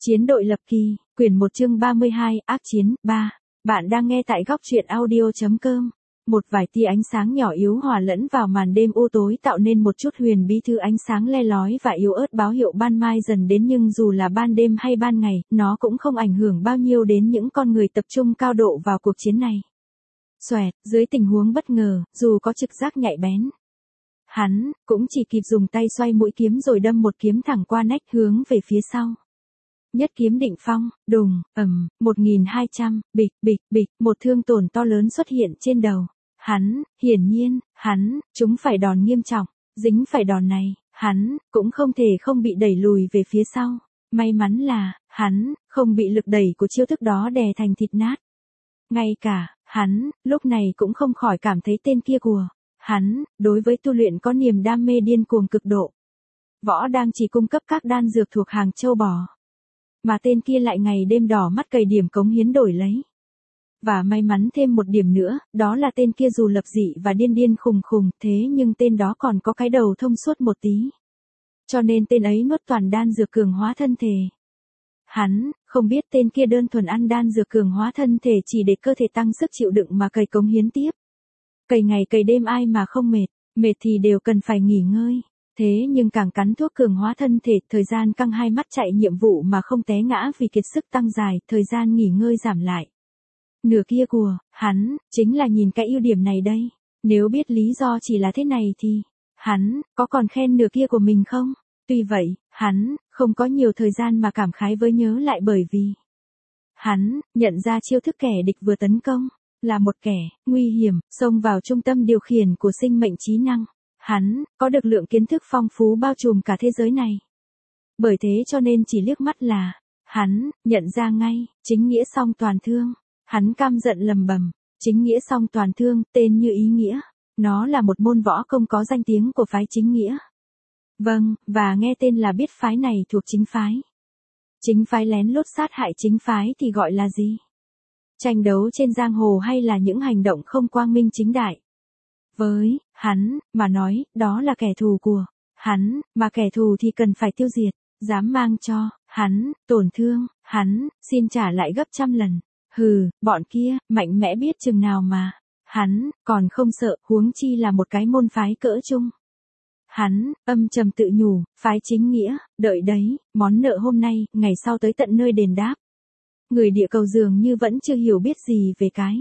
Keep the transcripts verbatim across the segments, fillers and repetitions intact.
Chiến đội lập kỳ, quyển một chương ba mươi hai, ác chiến, ba. Bạn đang nghe tại góc truyện audio.com. Một vài tia ánh sáng nhỏ yếu hòa lẫn vào màn đêm u tối tạo nên một chút huyền bí, thứ ánh sáng le lói và yếu ớt báo hiệu ban mai dần đến, nhưng dù là ban đêm hay ban ngày, nó cũng không ảnh hưởng bao nhiêu đến những con người tập trung cao độ vào cuộc chiến này. Xoẹt, dưới tình huống bất ngờ, dù có trực giác nhạy bén, hắn cũng chỉ kịp dùng tay xoay mũi kiếm rồi đâm một kiếm thẳng qua nách hướng về phía sau. Nhất kiếm định phong, đùng, ầm, một nghìn hai trăm, bịch, bịch, bịch, một thương tổn to lớn xuất hiện trên đầu. Hắn, hiển nhiên, hắn, chúng phải đòn nghiêm trọng, dính phải đòn này, hắn, cũng không thể không bị đẩy lùi về phía sau. May mắn là, hắn, không bị lực đẩy của chiêu thức đó đè thành thịt nát. Ngay cả, hắn, lúc này cũng không khỏi cảm thấy tên kia của hắn, đối với tu luyện có niềm đam mê điên cuồng cực độ. Võ đang chỉ cung cấp các đan dược thuộc hàng châu bò, mà tên kia lại ngày đêm đỏ mắt cày điểm cống hiến đổi lấy. Và may mắn thêm một điểm nữa, đó là tên kia dù lập dị và điên điên khùng khùng, thế nhưng tên đó còn có cái đầu thông suốt một tí. Cho nên tên ấy nuốt toàn đan dược cường hóa thân thể. Hắn, không biết tên kia đơn thuần ăn đan dược cường hóa thân thể chỉ để cơ thể tăng sức chịu đựng mà cày cống hiến tiếp. Cày ngày cày đêm ai mà không mệt, mệt thì đều cần phải nghỉ ngơi. Thế nhưng càng cắn thuốc cường hóa thân thể, thời gian căng hai mắt chạy nhiệm vụ mà không té ngã vì kiệt sức tăng dài, thời gian nghỉ ngơi giảm lại. Nửa kia của hắn, chính là nhìn cái ưu điểm này đây. Nếu biết lý do chỉ là thế này thì, hắn, có còn khen nửa kia của mình không? Tuy vậy, hắn, không có nhiều thời gian mà cảm khái với nhớ lại, bởi vì hắn, nhận ra chiêu thức kẻ địch vừa tấn công, là một kẻ, nguy hiểm, xông vào trung tâm điều khiển của sinh mệnh trí năng. Hắn, có được lượng kiến thức phong phú bao trùm cả thế giới này. Bởi thế cho nên chỉ liếc mắt là, hắn, nhận ra ngay, chính nghĩa song toàn thương. Hắn căm giận lầm bầm, chính nghĩa song toàn thương, tên như ý nghĩa. Nó là một môn võ công có danh tiếng của phái chính nghĩa. Vâng, và nghe tên là biết phái này thuộc chính phái. Chính phái lén lút sát hại chính phái thì gọi là gì? Tranh đấu trên giang hồ hay là những hành động không quang minh chính đại? Với hắn mà nói, đó là kẻ thù của hắn, mà kẻ thù thì cần phải tiêu diệt. Dám mang cho hắn tổn thương, hắn xin trả lại gấp trăm lần. Hừ, bọn kia mạnh mẽ biết chừng nào mà hắn còn không sợ, huống chi là một cái môn phái cỡ trung. Hắn âm trầm tự nhủ, phái chính nghĩa, đợi đấy, món nợ hôm nay, ngày sau tới tận nơi đền đáp. Người địa cầu dường như vẫn chưa hiểu biết gì về cái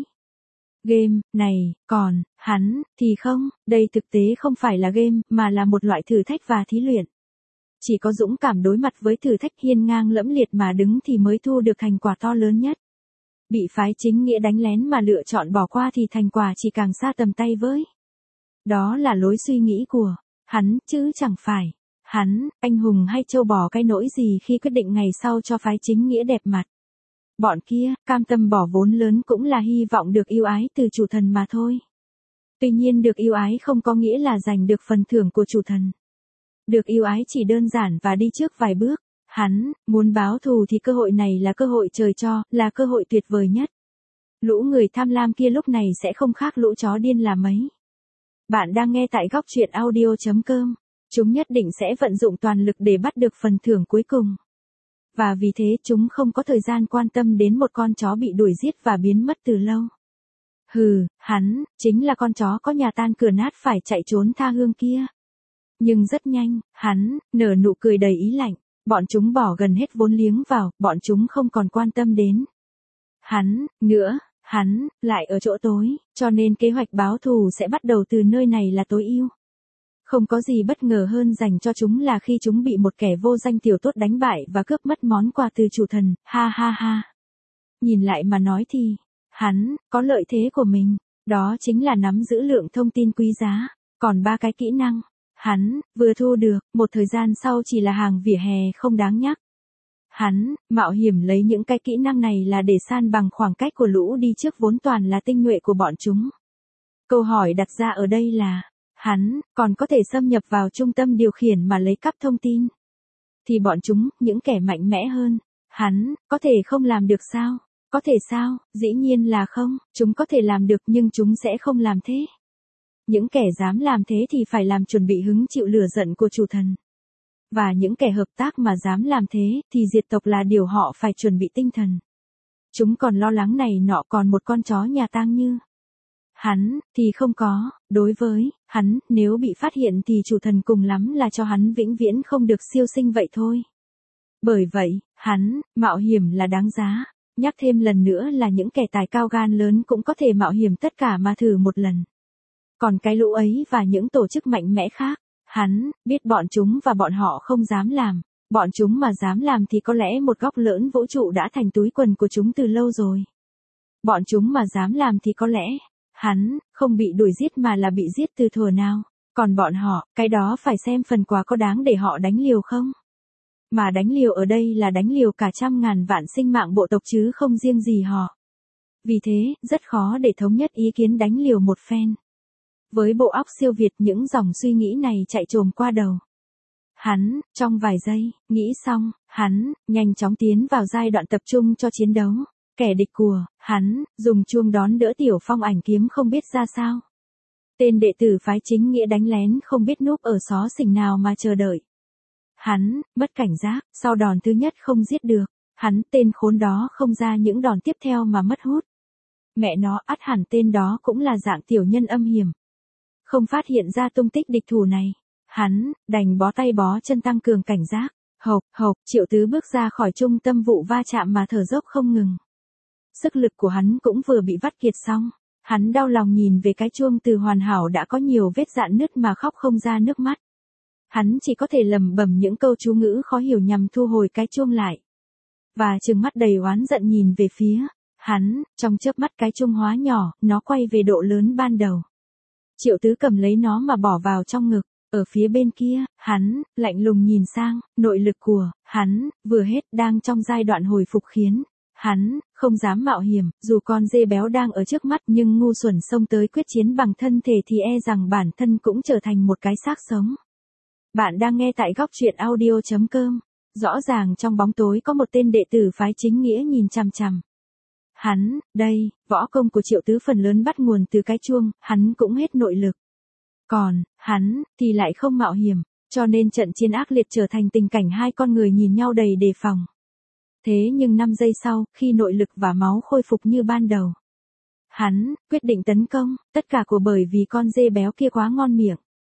game này, còn hắn thì không, đây thực tế không phải là game, mà là một loại thử thách và thí luyện. Chỉ có dũng cảm đối mặt với thử thách, hiên ngang lẫm liệt mà đứng thì mới thu được thành quả to lớn nhất. Bị phái chính nghĩa đánh lén mà lựa chọn bỏ qua thì thành quả chỉ càng xa tầm tay với. Đó là lối suy nghĩ của hắn, chứ chẳng phải hắn, anh hùng hay trâu bò cái nỗi gì khi quyết định ngày sau cho phái chính nghĩa đẹp mặt. Bọn kia, cam tâm bỏ vốn lớn cũng là hy vọng được yêu ái từ chủ thần mà thôi. Tuy nhiên được yêu ái không có nghĩa là giành được phần thưởng của chủ thần. Được yêu ái chỉ đơn giản và đi trước vài bước. Hắn, muốn báo thù thì cơ hội này là cơ hội trời cho, là cơ hội tuyệt vời nhất. Lũ người tham lam kia lúc này sẽ không khác lũ chó điên là mấy. Bạn đang nghe tại góc truyện audio.com. Chúng nhất định sẽ vận dụng toàn lực để bắt được phần thưởng cuối cùng. Và vì thế chúng không có thời gian quan tâm đến một con chó bị đuổi giết và biến mất từ lâu. Hừ, hắn, chính là con chó có nhà tan cửa nát phải chạy trốn tha hương kia. Nhưng rất nhanh, hắn, nở nụ cười đầy ý lạnh. Bọn chúng bỏ gần hết vốn liếng vào, bọn chúng không còn quan tâm đến hắn nữa, hắn lại ở chỗ tối, cho nên kế hoạch báo thù sẽ bắt đầu từ nơi này là tối ưu. Không có gì bất ngờ hơn dành cho chúng là khi chúng bị một kẻ vô danh tiểu tốt đánh bại và cướp mất món quà từ chủ thần, ha ha ha. Nhìn lại mà nói thì, hắn có lợi thế của mình, đó chính là nắm giữ lượng thông tin quý giá, còn ba cái kỹ năng hắn vừa thu được, một thời gian sau chỉ là hàng vỉa hè không đáng nhắc. Hắn mạo hiểm lấy những cái kỹ năng này là để san bằng khoảng cách của lũ đi trước vốn toàn là tinh nhuệ của bọn chúng. Câu hỏi đặt ra ở đây là, hắn còn có thể xâm nhập vào trung tâm điều khiển mà lấy cắp thông tin. Thì bọn chúng, những kẻ mạnh mẽ hơn, hắn có thể không làm được sao? Có thể sao? Dĩ nhiên là không, chúng có thể làm được nhưng chúng sẽ không làm thế. Những kẻ dám làm thế thì phải làm chuẩn bị hứng chịu lửa giận của chủ thần. Và những kẻ hợp tác mà dám làm thế, thì diệt tộc là điều họ phải chuẩn bị tinh thần. Chúng còn lo lắng này nọ, còn một con chó nhà tang như hắn, thì không có. Đối với hắn, nếu bị phát hiện thì chủ thần cùng lắm là cho hắn vĩnh viễn không được siêu sinh vậy thôi. Bởi vậy, hắn, mạo hiểm là đáng giá. Nhắc thêm lần nữa là những kẻ tài cao gan lớn cũng có thể mạo hiểm tất cả mà thử một lần. Còn cái lũ ấy và những tổ chức mạnh mẽ khác, hắn, biết bọn chúng và bọn họ không dám làm. Bọn chúng mà dám làm thì có lẽ một góc lớn vũ trụ đã thành túi quần của chúng từ lâu rồi. Bọn chúng mà dám làm thì có lẽ, hắn, không bị đuổi giết mà là bị giết từ thuở nào. Còn bọn họ, cái đó phải xem phần quà có đáng để họ đánh liều không? Mà đánh liều ở đây là đánh liều cả trăm ngàn vạn sinh mạng bộ tộc chứ không riêng gì họ. Vì thế, rất khó để thống nhất ý kiến đánh liều một phen. Với bộ óc siêu việt, những dòng suy nghĩ này chạy trồm qua đầu hắn, trong vài giây, nghĩ xong, hắn, nhanh chóng tiến vào giai đoạn tập trung cho chiến đấu. Kẻ địch của hắn, dùng chuông đón đỡ Tiểu Phong ảnh kiếm không biết ra sao. Tên đệ tử phái chính nghĩa đánh lén không biết núp ở xó xỉnh nào mà chờ đợi. Hắn, mất cảnh giác, sau đòn thứ nhất không giết được. Hắn, tên khốn đó không ra những đòn tiếp theo mà mất hút. Mẹ nó, ắt hẳn tên đó cũng là dạng tiểu nhân âm hiểm. Không phát hiện ra tung tích địch thủ này. Hắn, đành bó tay bó chân tăng cường cảnh giác. Hộc, hộc, Triệu Tứ bước ra khỏi trung tâm vụ va chạm mà thở dốc không ngừng. Sức lực của hắn cũng vừa bị vắt kiệt xong. Hắn đau lòng nhìn về cái chuông từ hoàn hảo đã có nhiều vết rạn nứt mà khóc không ra nước mắt. Hắn chỉ có thể lẩm bẩm những câu chú ngữ khó hiểu nhằm thu hồi cái chuông lại. Và trừng mắt đầy oán giận nhìn về phía hắn, trong chớp mắt cái chuông hóa nhỏ, nó quay về độ lớn ban đầu. Triệu Tứ cầm lấy nó mà bỏ vào trong ngực. Ở phía bên kia, hắn, lạnh lùng nhìn sang, nội lực của hắn, vừa hết đang trong giai đoạn hồi phục khiến hắn, không dám mạo hiểm, dù con dê béo đang ở trước mắt nhưng ngu xuẩn xông tới quyết chiến bằng thân thể thì e rằng bản thân cũng trở thành một cái xác sống. Bạn đang nghe tại góc truyện audio chấm com. Rõ ràng trong bóng tối có một tên đệ tử phái chính nghĩa nhìn chằm chằm. Hắn, đây, võ công của Triệu Tứ phần lớn bắt nguồn từ cái chuông, hắn cũng hết nội lực. Còn, hắn, thì lại không mạo hiểm, cho nên trận chiến ác liệt trở thành tình cảnh hai con người nhìn nhau đầy đề phòng. Thế nhưng năm giây sau, khi nội lực và máu khôi phục như ban đầu, hắn, quyết định tấn công, tất cả của bởi vì con dê béo kia quá ngon miệng.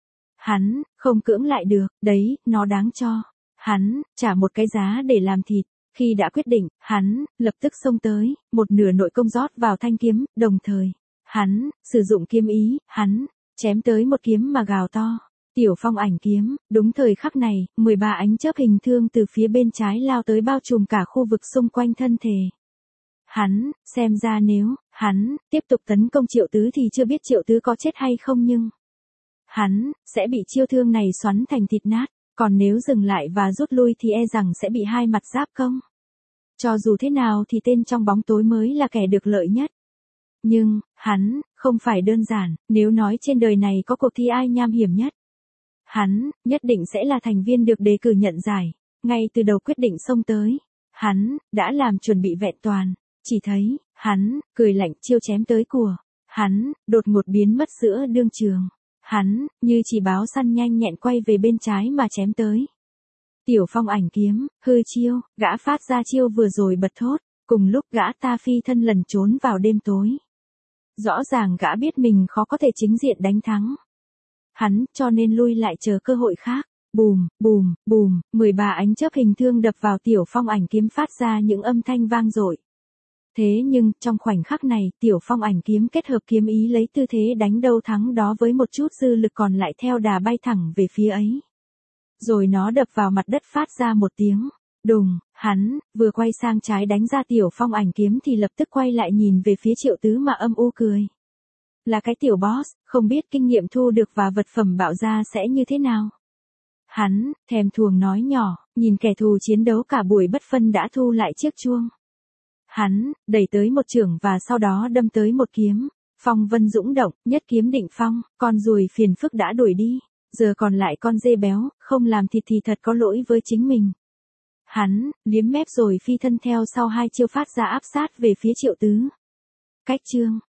Hắn, không cưỡng lại được, đấy, nó đáng cho. Hắn, trả một cái giá để làm thịt. Khi đã quyết định, hắn, lập tức xông tới, một nửa nội công rót vào thanh kiếm, đồng thời, hắn, sử dụng kiếm ý, hắn, chém tới một kiếm mà gào to. Tiểu Phong ảnh kiếm, đúng thời khắc này, mười ba ánh chớp hình thương từ phía bên trái lao tới bao trùm cả khu vực xung quanh thân thể. Hắn, xem ra nếu, hắn, tiếp tục tấn công Triệu Tứ thì chưa biết Triệu Tứ có chết hay không nhưng hắn, sẽ bị chiêu thương này xoắn thành thịt nát, còn nếu dừng lại và rút lui thì e rằng sẽ bị hai mặt giáp công. Cho dù thế nào thì tên trong bóng tối mới là kẻ được lợi nhất. Nhưng, hắn, không phải đơn giản, nếu nói trên đời này có cuộc thi ai nham hiểm nhất. Hắn, nhất định sẽ là thành viên được đề cử nhận giải, ngay từ đầu quyết định xông tới. Hắn, đã làm chuẩn bị vẹn toàn, chỉ thấy, hắn, cười lạnh chiêu chém tới của. Hắn, đột ngột biến mất giữa đương trường. Hắn, như chỉ báo săn nhanh nhẹn quay về bên trái mà chém tới. Tiểu Phong ảnh kiếm, hư chiêu, gã phát ra chiêu vừa rồi bật thốt, cùng lúc gã ta phi thân lần trốn vào đêm tối. Rõ ràng gã biết mình khó có thể chính diện đánh thắng. Hắn, cho nên lui lại chờ cơ hội khác. Bùm, bùm, bùm, mười ba ánh chớp hình thương đập vào Tiểu Phong ảnh kiếm phát ra những âm thanh vang dội. Thế nhưng, trong khoảnh khắc này, Tiểu Phong ảnh kiếm kết hợp kiếm ý lấy tư thế đánh đâu thắng đó với một chút dư lực còn lại theo đà bay thẳng về phía ấy. Rồi nó đập vào mặt đất phát ra một tiếng đùng, hắn, vừa quay sang trái đánh ra Tiểu Phong ảnh kiếm thì lập tức quay lại nhìn về phía Triệu Tứ mà âm u cười. Là cái tiểu boss, không biết kinh nghiệm thu được và vật phẩm bạo ra sẽ như thế nào. Hắn, thèm thuồng nói nhỏ, nhìn kẻ thù chiến đấu cả buổi bất phân đã thu lại chiếc chuông. Hắn, đẩy tới một chưởng và sau đó đâm tới một kiếm. Phong vân dũng động, nhất kiếm định phong, con ruồi phiền phức đã đuổi đi. Giờ còn lại con dê béo, không làm thịt thì thật có lỗi với chính mình. Hắn, liếm mép rồi phi thân theo sau hai chiêu phát ra áp sát về phía Triệu Tứ. Cách chương.